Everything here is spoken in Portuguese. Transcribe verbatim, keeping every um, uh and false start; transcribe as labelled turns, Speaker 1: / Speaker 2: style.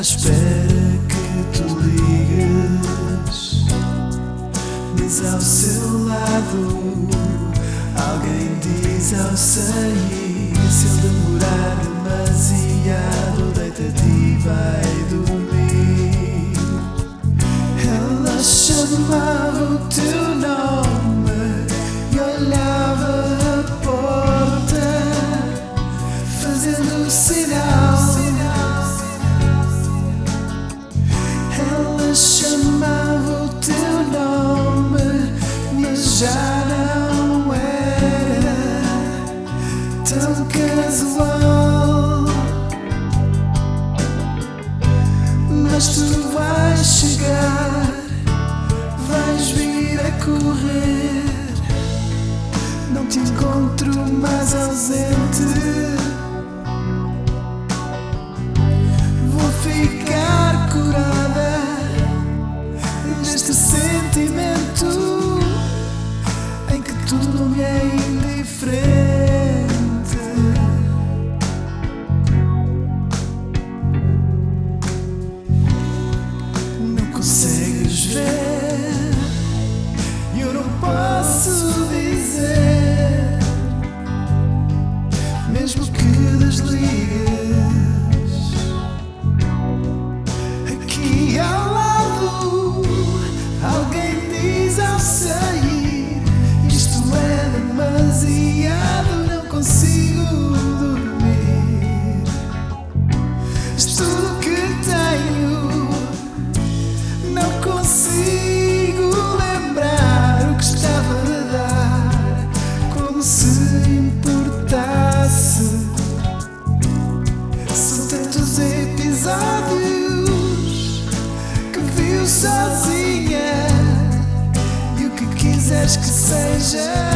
Speaker 1: espera que tu ligues, mas ao seu lado alguém diz ao sair: se ele demorar demasiado, deita-te e vai dormir. Ela chamava o teu nome e olhava a porta, fazendo sinal. Ela chamava o teu nome, mas já não era tão casual. Mas tu vais chegar, vais vir a correr, não te encontro mais ausente. Vou ficar curada deste sentimento em que tudo me é indiferente. Não consegues ver, eu não posso dizer, mesmo que desligues. Aqui ao lado alguém diz ao sair: isto é demasiado, não consigo dormir. Tudo que tenho, não consigo lembrar o que estava a dar, como se importasse. São tantos episódios que viu sozinha, e o que quiseres que seja